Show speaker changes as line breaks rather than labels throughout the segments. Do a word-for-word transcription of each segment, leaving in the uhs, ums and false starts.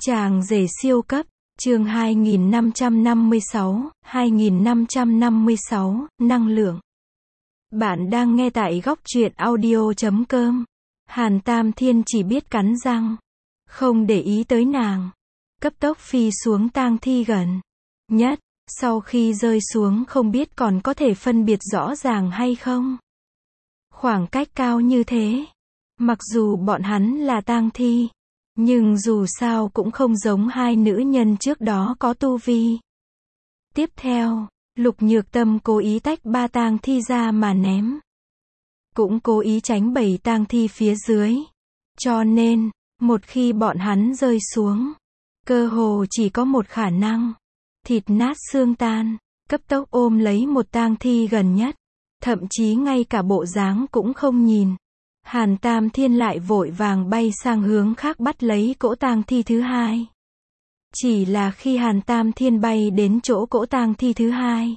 Chàng rể siêu cấp, chương hai nghìn năm trăm năm mươi sáu, hai nghìn năm trăm năm mươi sáu, năng lượng. Bạn đang nghe tại góc truyện audio chấm com. Hàn Tam Thiên chỉ biết cắn răng, không để ý tới nàng. Cấp tốc phi xuống tang thi gần nhất, sau khi rơi xuống không biết còn có thể phân biệt rõ ràng hay không. Khoảng cách cao như thế, mặc dù bọn hắn là tang thi, nhưng dù sao cũng không giống hai nữ nhân trước đó có tu vi. Tiếp theo, Lục Nhược Tâm cố ý tách ba tang thi ra mà ném. Cũng cố ý tránh bảy tang thi phía dưới. Cho nên, một khi bọn hắn rơi xuống, cơ hồ chỉ có một khả năng. Thịt nát xương tan, cấp tốc ôm lấy một tang thi gần nhất. Thậm chí ngay cả bộ dáng cũng không nhìn. Hàn Tam Thiên lại vội vàng bay sang hướng khác bắt lấy cỗ tang thi thứ hai. Chỉ là khi Hàn Tam Thiên bay đến chỗ cỗ tang thi thứ hai,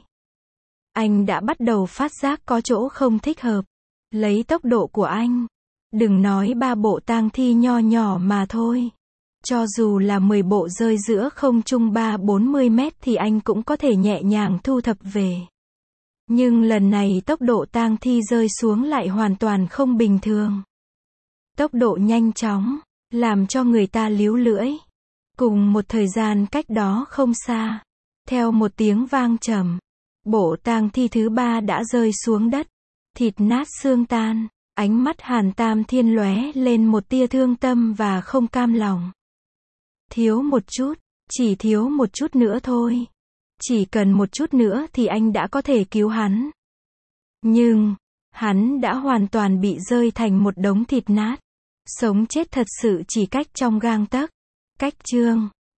anh đã bắt đầu phát giác có chỗ không thích hợp. Lấy tốc độ của anh, đừng nói ba bộ tang thi nho nhỏ mà thôi. Cho dù là mười bộ rơi giữa không trung ba bốn mươi mét thì anh cũng có thể nhẹ nhàng thu thập về. Nhưng lần này tốc độ tang thi rơi xuống lại hoàn toàn không bình thường. Tốc độ nhanh chóng, làm cho người ta líu lưỡi. Cùng một thời gian cách đó không xa, theo một tiếng vang trầm, bộ tang thi thứ ba đã rơi xuống đất, thịt nát xương tan. Ánh mắt Hàn Tam Thiên lóe lên một tia thương tâm và không cam lòng. Thiếu một chút, chỉ thiếu một chút nữa thôi. Chỉ cần một chút nữa thì anh đã có thể cứu hắn. Nhưng, hắn đã hoàn toàn bị rơi thành một đống thịt nát. Sống chết thật sự chỉ cách trong gang tấc. Cách chương